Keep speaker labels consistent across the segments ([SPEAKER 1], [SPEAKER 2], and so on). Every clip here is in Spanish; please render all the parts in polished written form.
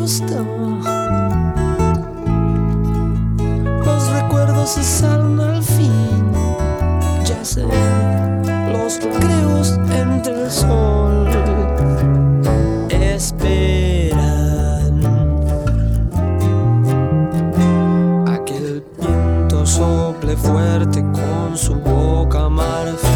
[SPEAKER 1] está. Los recuerdos cesaron al fin. Ya sé, los recreos entre el sol esperan a que el viento sople fuerte con su boca marfil.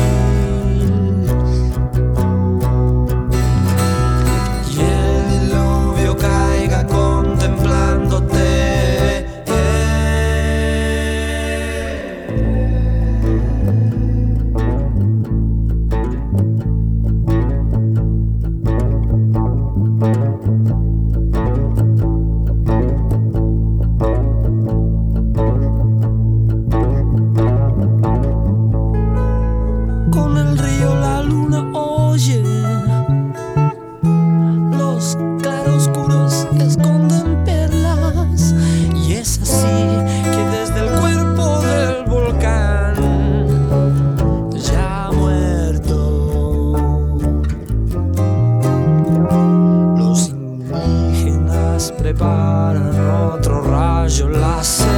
[SPEAKER 1] Preparan otro rayo láser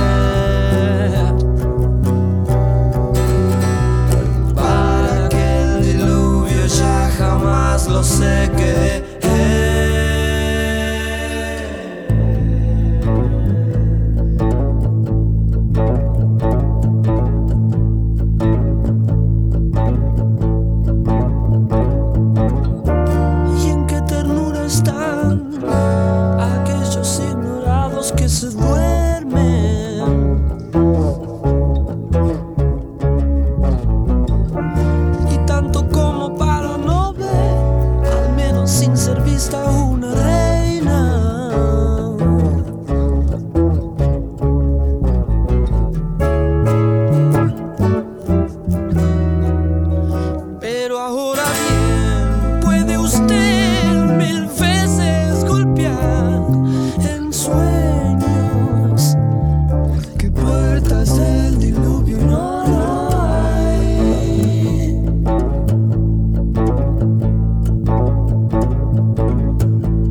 [SPEAKER 1] para que el diluvio ya jamás lo seque. Y en qué ternura están aquellos ignorados que se duermen, y tanto como para no ver, al menos sin ser vista, una reina. Pero ahora bien, puede usted mil veces golpear en sueños que puertas del diluvio no hay.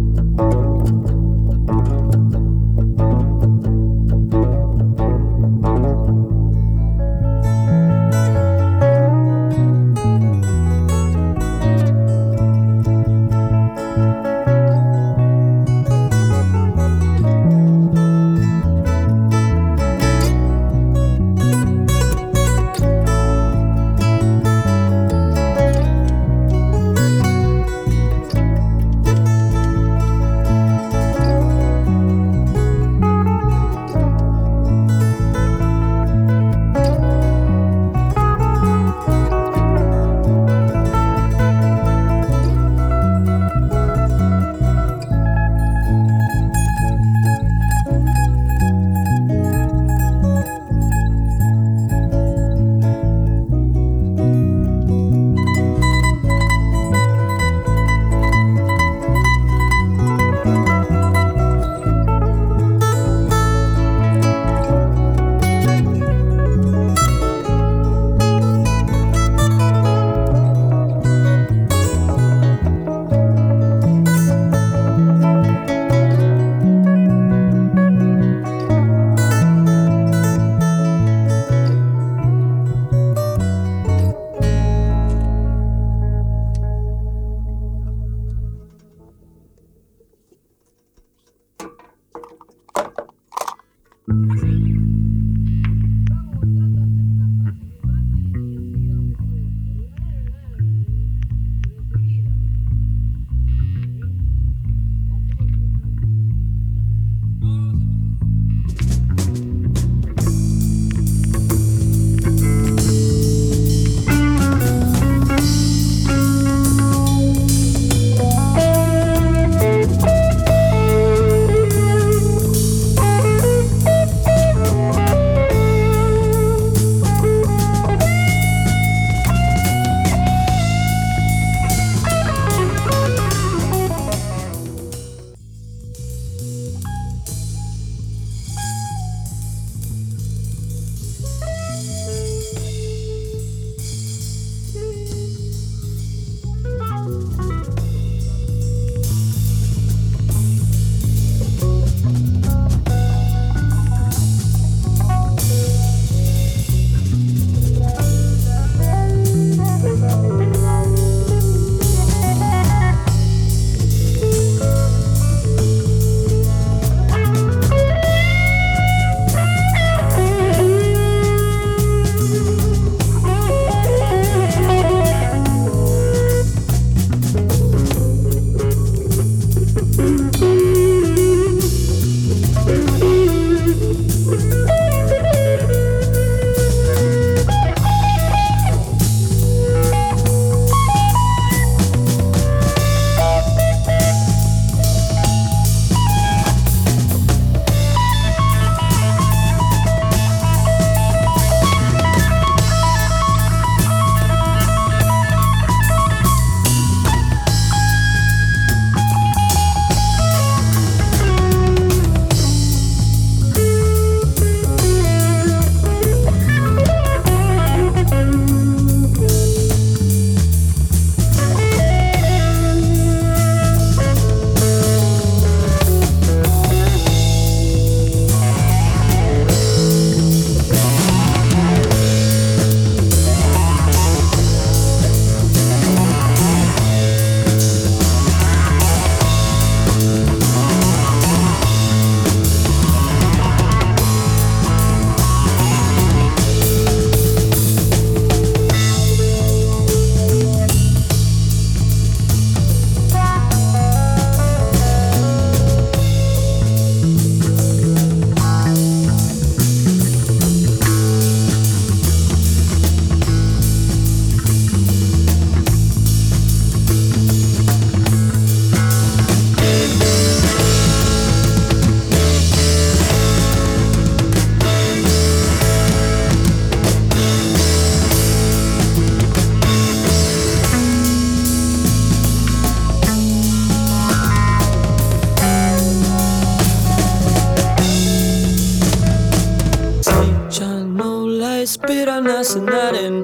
[SPEAKER 1] aspiran a cenar en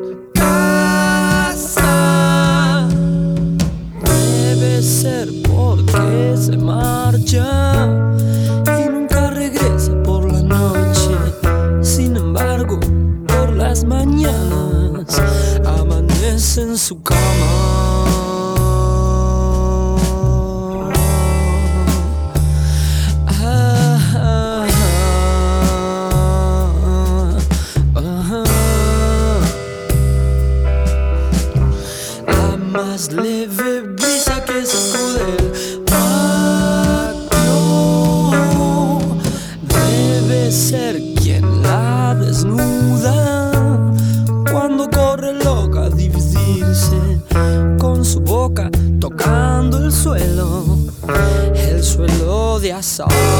[SPEAKER 1] casa. Debe ser porque se marcha y nunca regresa por la noche. Sin embargo, por las mañanas amanece en su cama. Más leve brisa que sacude el patio debe ser quien la desnuda cuando corre loca a dividirse con su boca tocando el suelo de asfalto.